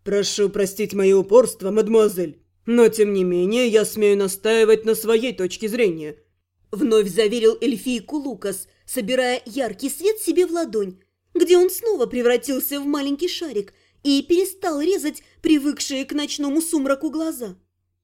Прошу простить мое упорство, мадемуазель, но тем не менее я смею настаивать на своей точке зрения. Вновь заверил эльфийку Лукас, собирая яркий свет себе в ладонь, где он снова превратился в маленький шарик и перестал резать привыкшие к ночному сумраку глаза.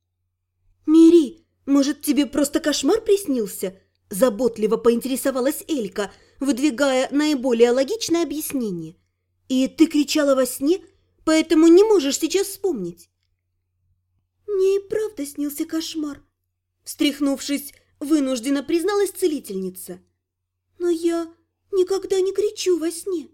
«Мири, может, тебе просто кошмар приснился?» – заботливо поинтересовалась Элька, выдвигая наиболее логичное объяснение. «И ты кричала во сне, поэтому не можешь сейчас вспомнить». «Мне и правда снился кошмар», – встряхнувшись, вынужденно призналась целительница. «Но я никогда не кричу во сне».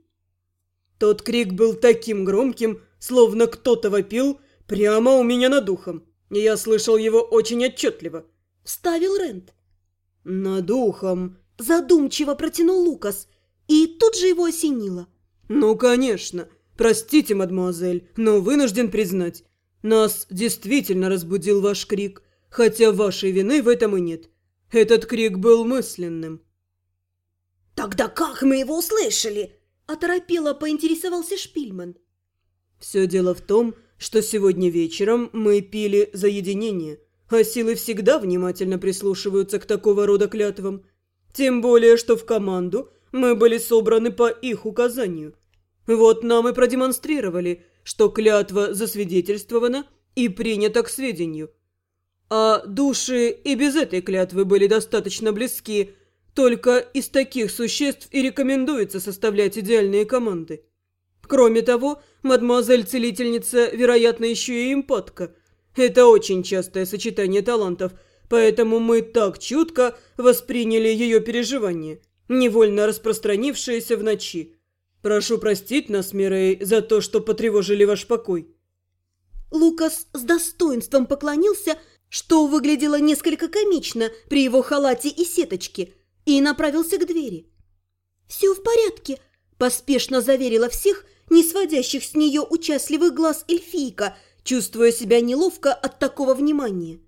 Тот крик был таким громким, словно кто-то вопил прямо у меня над ухом. И я слышал его очень отчетливо. Вставил Рент. «Над ухом», – задумчиво протянул Лукас, и тут же его осенило. «Ну, конечно. Простите, мадемуазель, но вынужден признать, нас действительно разбудил ваш крик, хотя вашей вины в этом и нет. Этот крик был мысленным». «Тогда как мы его услышали?» – оторопело поинтересовался Шпильман. «Все дело в том, что сегодня вечером мы пили за единение, а силы всегда внимательно прислушиваются к такого рода клятвам. Тем более, что в команду мы были собраны по их указанию. Вот нам и продемонстрировали, что клятва засвидетельствована и принята к сведению. А души и без этой клятвы были достаточно близки, только из таких существ и рекомендуется составлять идеальные команды. Кроме того, мадемуазель-целительница, вероятно, еще и эмпатка. Это очень частое сочетание талантов, поэтому мы так чутко восприняли ее переживания, невольно распространившиеся в ночи. Прошу простить нас, Мирей, за то, что потревожили ваш покой». Лукас с достоинством поклонился, что выглядело несколько комично при его халате и сеточке, и направился к двери. «Все в порядке», – поспешно заверила всех, не сводящих с нее участливых глаз эльфийка, чувствуя себя неловко от такого внимания.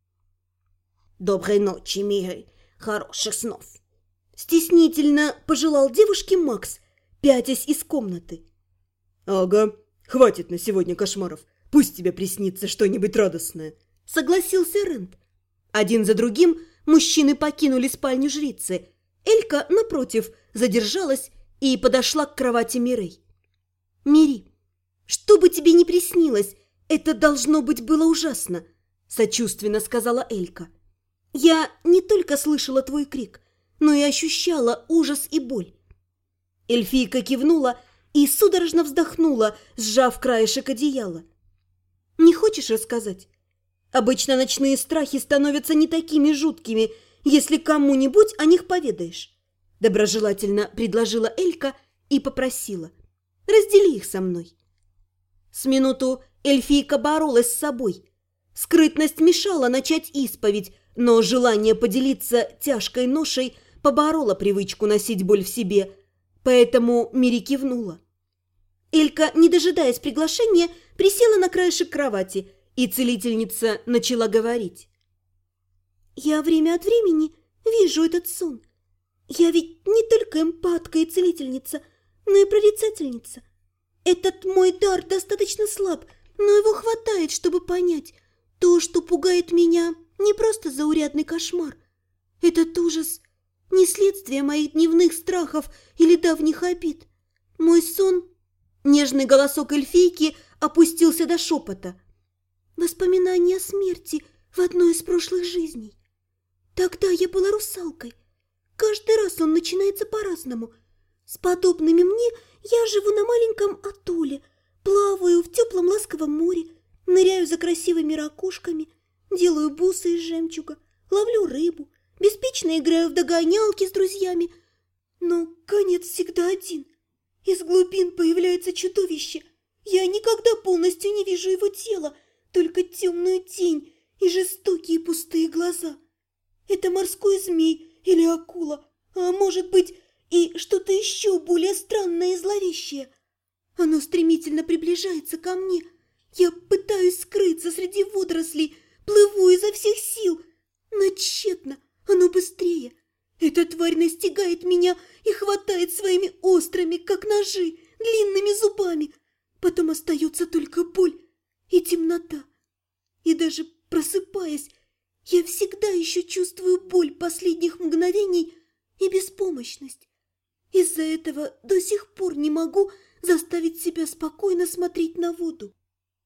«Доброй ночи, Мирей, хороших снов!» Стеснительно пожелал девушке Макс, пятясь из комнаты. «Ага, хватит на сегодня кошмаров. Пусть тебе приснится что-нибудь радостное», – согласился Рент. Один за другим мужчины покинули спальню жрицы. Элька, напротив, задержалась и подошла к кровати Мирей. «Мири, что бы тебе ни приснилось, это должно быть было ужасно», – сочувственно сказала Элька. «Я не только слышала твой крик, но и ощущала ужас и боль». Эльфийка кивнула и судорожно вздохнула, сжав краешек одеяла. «Не хочешь рассказать? Обычно ночные страхи становятся не такими жуткими, если кому-нибудь о них поведаешь», – доброжелательно предложила Элька и попросила: «Раздели их со мной». С минуту эльфийка боролась с собой. Скрытность мешала начать исповедь, но желание поделиться тяжкой ношей побороло привычку носить боль в себе, поэтому Мири кивнула. Элька, не дожидаясь приглашения, присела на краешек кровати, и целительница начала говорить. «Я время от времени вижу этот сон. Я ведь не только эмпатка и целительница, но и прорицательница. Этот мой дар достаточно слаб, но его хватает, чтобы понять, то, что пугает меня, не просто заурядный кошмар. Этот ужас не следствие моих дневных страхов или давних обид. Мой сон...» Нежный голосок эльфийки опустился до шепота. «Воспоминания о смерти в одной из прошлых жизней. Тогда я была русалкой. Каждый раз он начинается по-разному. С подобными мне я живу на маленьком атолле, плаваю в теплом ласковом море, ныряю за красивыми ракушками, делаю бусы из жемчуга, ловлю рыбу, беспечно играю в догонялки с друзьями. Но конец всегда один. Из глубин появляется чудовище. Я никогда полностью не вижу его тела, только темную тень и жестокие пустые глаза. Это морской змей или акула, а может быть и что-то еще более странное и зловещее. Оно стремительно приближается ко мне. Я пытаюсь скрыться среди водорослей, плыву изо всех сил, но тщетно, оно быстрее. Эта тварь настигает меня и хватает своими острыми, как ножи, длинными зубами. Потом остается только боль и темнота. И даже просыпаясь, я всегда еще чувствую боль последних мгновений и беспомощность. Из-за этого до сих пор не могу заставить себя спокойно смотреть на воду.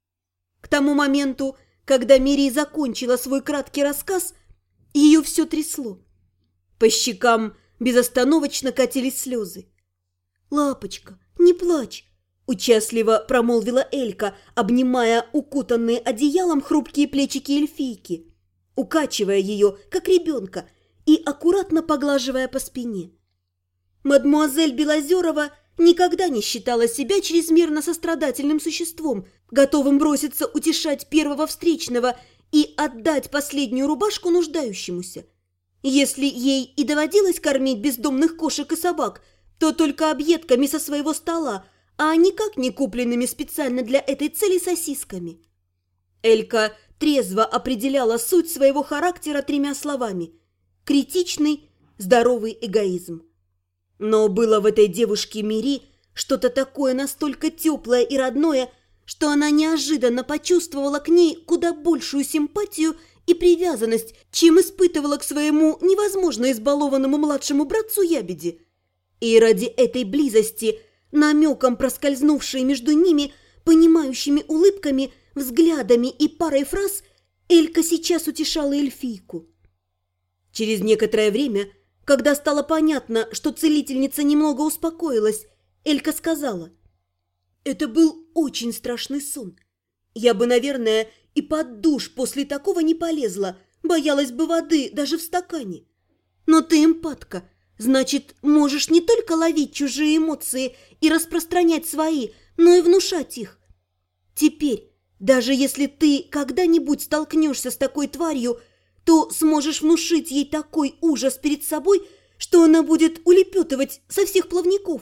К тому моменту, когда Мири закончила свой краткий рассказ, ее все трясло. По щекам безостановочно катились слезы. «Лапочка, не плачь!» – участливо промолвила Элька, обнимая укутанные одеялом хрупкие плечики эльфийки, укачивая ее, как ребенка, и аккуратно поглаживая по спине. Мадмуазель Белозерова никогда не считала себя чрезмерно сострадательным существом, готовым броситься утешать первого встречного и отдать последнюю рубашку нуждающемуся. Если ей и доводилось кормить бездомных кошек и собак, то только объедками со своего стола, а никак не купленными специально для этой цели сосисками. Элька трезво определяла суть своего характера 3 словами: критичный, здоровый эгоизм. Но было в этой девушке Мири что-то такое настолько теплое и родное, что она неожиданно почувствовала к ней куда большую симпатию и привязанность, чем испытывала к своему невозможно избалованному младшему братцу Ябеде. И ради этой близости, намеком проскользнувшей между ними, понимающими улыбками, взглядами и парой фраз, Элька сейчас утешала эльфийку. Через некоторое время, когда стало понятно, что целительница немного успокоилась, Элька сказала: «Это был очень страшный сон. Я бы, наверное, и под душ после такого не полезла, боялась бы воды даже в стакане. Но ты эмпатка, значит, можешь не только ловить чужие эмоции и распространять свои, но и внушать их. Теперь, даже если ты когда-нибудь столкнешься с такой тварью, то сможешь внушить ей такой ужас перед собой, что она будет улепетывать со всех плавников».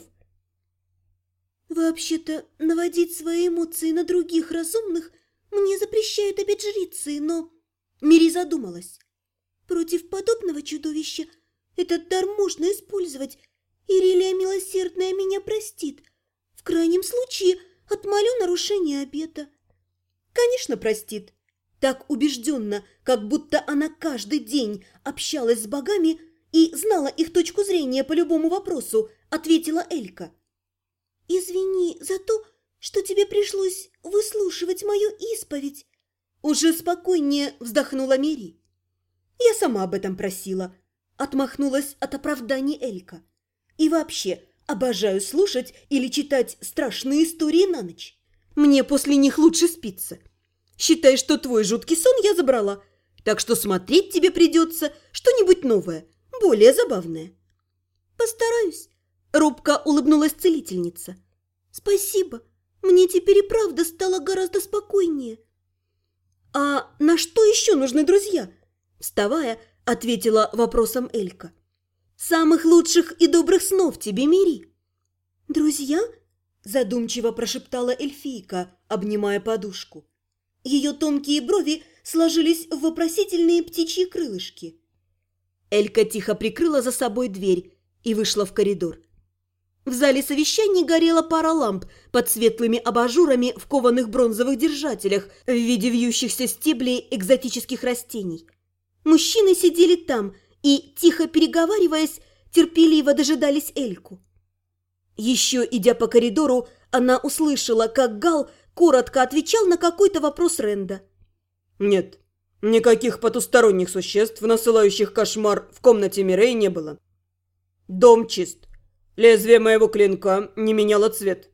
«Вообще-то наводить свои эмоции на других разумных мне запрещает обет жрицы, но...» Мири задумалась. «Против подобного чудовища этот дар можно использовать, и Релия Милосердная меня простит. В крайнем случае отмолю нарушение обета». «Конечно, простит». Так убежденно, как будто она каждый день общалась с богами и знала их точку зрения по любому вопросу, ответила Элька. «Извини за то, что тебе пришлось выслушивать мою исповедь», уже спокойнее вздохнула Мири. «Я сама об этом просила», отмахнулась от оправданий Элька. «И вообще, обожаю слушать или читать страшные истории на ночь. Мне после них лучше спится. Считай, что твой жуткий сон я забрала, так что смотреть тебе придется что-нибудь новое, более забавное». «Постараюсь», – робко улыбнулась целительница. «Спасибо, мне теперь и правда стало гораздо спокойнее». «А на что еще нужны друзья?» – вставая, ответила вопросом Элька. «Самых лучших и добрых снов тебе, Мири». «Друзья?» – задумчиво прошептала эльфийка, обнимая подушку. Ее тонкие брови сложились в вопросительные птичьи крылышки. Элька тихо прикрыла за собой дверь и вышла в коридор. В зале совещаний горела пара ламп под светлыми абажурами в кованых бронзовых держателях в виде вьющихся стеблей экзотических растений. Мужчины сидели там и, тихо переговариваясь, терпеливо дожидались Эльку. Еще идя по коридору, она услышала, как Гал коротко отвечал на какой-то вопрос Ренда. «Нет, никаких потусторонних существ, насылающих кошмар, в комнате Мирей не было. Дом чист. Лезвие моего клинка не меняло цвет».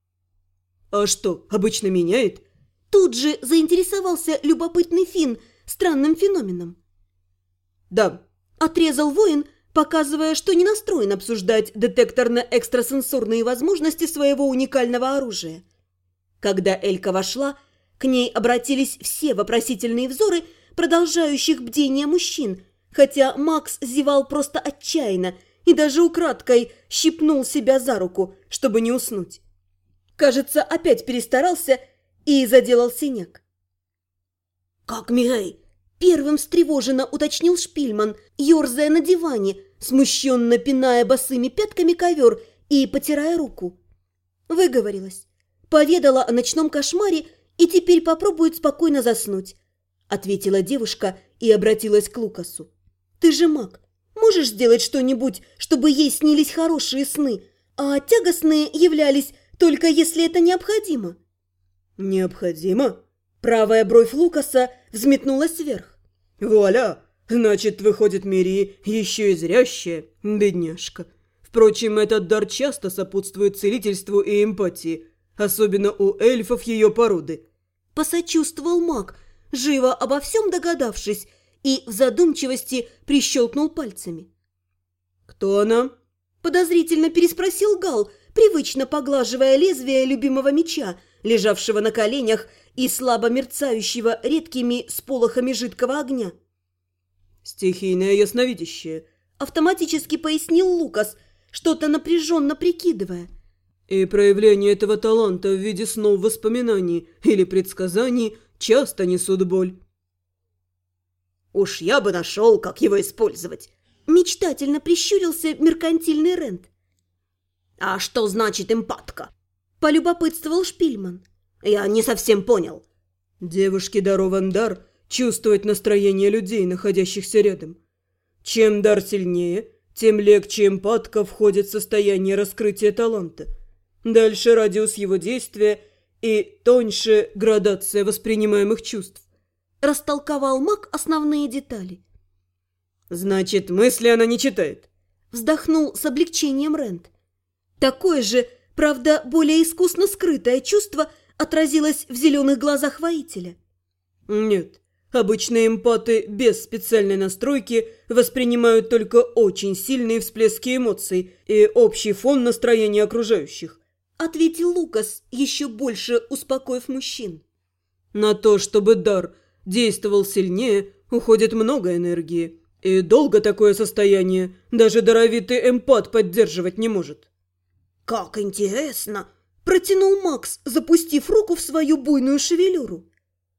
«А что, обычно меняет?» Тут же заинтересовался любопытный Финн странным феноменом. «Да», – отрезал воин, показывая, что не настроен обсуждать детекторно-экстрасенсорные возможности своего уникального оружия. Когда Элька вошла, к ней обратились все вопросительные взоры продолжающих бдение мужчин, хотя Макс зевал просто отчаянно и даже украдкой щипнул себя за руку, чтобы не уснуть. Кажется, опять перестарался и заделал синяк. «Как Мирей?» – первым встревоженно уточнил Шпильман, ерзая на диване, смущенно пиная босыми пятками ковер и потирая руку. Выговорилась. Поведала о ночном кошмаре и теперь попробует спокойно заснуть», – ответила девушка и обратилась к Лукасу. «Ты же маг. Можешь сделать что-нибудь, чтобы ей снились хорошие сны, а тягостные являлись только если это необходимо?» «Необходимо?» Правая бровь Лукаса взметнулась вверх. «Вуаля! Значит, выходит, Мири еще и зрящая, бедняжка. Впрочем, этот дар часто сопутствует целительству и эмпатии, особенно у эльфов ее породы». Посочувствовал маг, живо обо всем догадавшись, и в задумчивости прищелкнул пальцами. «Кто она?» – подозрительно переспросил Гал, привычно поглаживая лезвие любимого меча, лежавшего на коленях и слабо мерцающего редкими сполохами жидкого огня. «Стихийное ясновидящее», – автоматически пояснил Лукас, что-то напряженно прикидывая. «И проявление этого таланта в виде снов, воспоминаний или предсказаний часто несут боль». «Уж я бы нашел, как его использовать», – мечтательно прищурился меркантильный Рент. «А что значит эмпатка?» – полюбопытствовал Шпильман. «Я не совсем понял». Девушке дарован дар чувствовать настроение людей, находящихся рядом. Чем дар сильнее, тем легче эмпатка входит в состояние раскрытия таланта. Дальше радиус его действия и тоньше градация воспринимаемых чувств. Растолковал маг основные детали. «Значит, мысли она не читает?» Вздохнул с облегчением Рент. Такое же, правда, более искусно скрытое чувство отразилось в зеленых глазах воителя. «Нет, обычные эмпаты без специальной настройки воспринимают только очень сильные всплески эмоций и общий фон настроения окружающих», ответил Лукас, еще больше успокоив мужчин. «На то, чтобы дар действовал сильнее, уходит много энергии, и долго такое состояние даже даровитый эмпат поддерживать не может». «Как интересно!» – протянул Макс, запустив руку в свою буйную шевелюру.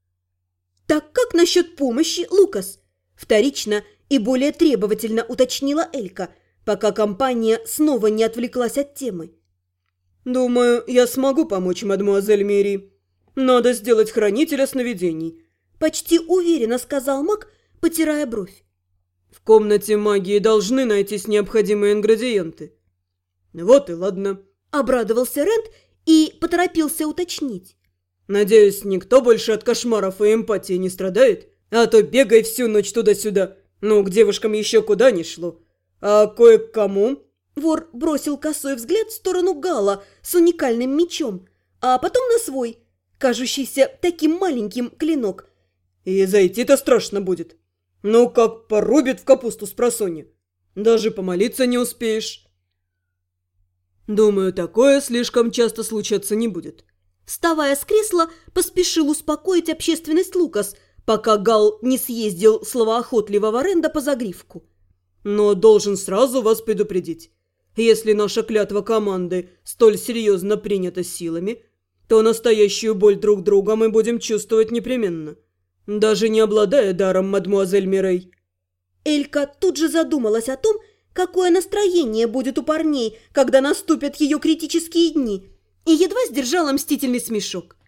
«Так как насчет помощи, Лукас?» – вторично и более требовательно уточнила Элька, пока компания снова не отвлеклась от темы. «Думаю, я смогу помочь, мадемуазель Мири. Надо сделать хранителя сновидений», – почти уверенно сказал маг, потирая бровь. «В комнате магии должны найтись необходимые ингредиенты». «Вот и ладно», – обрадовался Рент и поторопился уточнить. «Надеюсь, никто больше от кошмаров и эмпатии не страдает? А то бегай всю ночь туда-сюда. Ну, к девушкам еще куда ни шло. А кое к кому?» Вор бросил косой взгляд в сторону Гала с уникальным мечом, а потом на свой, кажущийся таким маленьким, клинок. «И зайти-то страшно будет. Ну, как порубит в капусту спросонья. Даже помолиться не успеешь». «Думаю, такое слишком часто случаться не будет». Вставая с кресла, поспешил успокоить общественность Лукас, пока Гал не съездил словоохотливого Ренда по загривку. «Но должен сразу вас предупредить. Если наша клятва команды столь серьезно принята силами, то настоящую боль друг друга мы будем чувствовать непременно, даже не обладая даром, мадемуазель Мирей». Элька тут же задумалась о том, какое настроение будет у парней, когда наступят ее критические дни, и едва сдержала мстительный смешок.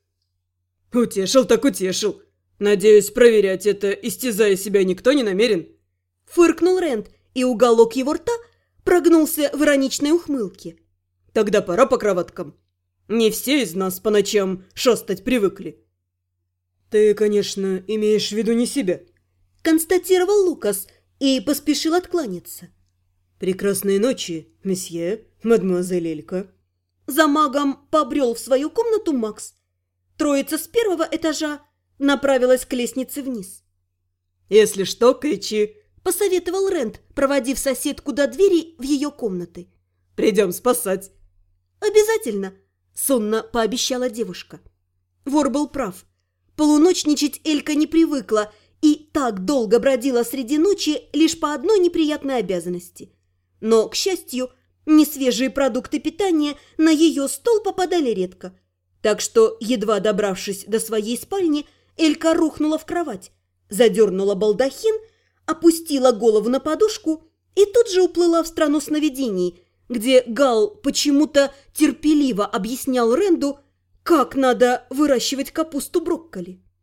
«Утешил так утешил. Надеюсь, проверять это, истязая себя, никто не намерен?» Фыркнул Рент, и уголок его рта прогнулся в ироничной ухмылке. «Тогда пора по кроваткам. Не все из нас по ночам шастать привыкли». «Ты, конечно, имеешь в виду не себя», – констатировал Лукас и поспешил откланяться. «Прекрасной ночи, месье, мадемуазель Элька». За магом побрел в свою комнату Макс. Троица с первого этажа направилась к лестнице вниз. «Если что, кричи», – посоветовал Рент, проводив соседку до двери в ее комнаты. «Придем спасать». «Обязательно», – сонно пообещала девушка. Вор был прав. Полуночничать Элька не привыкла и так долго бродила среди ночи лишь по одной неприятной обязанности. Но, к счастью, несвежие продукты питания на ее стол попадали редко. Так что, едва добравшись до своей спальни, Элька рухнула в кровать, задернула балдахин, опустила голову на подушку и тут же уплыла в страну сновидений, где Гал почему-то терпеливо объяснял Ренду, как надо выращивать капусту брокколи.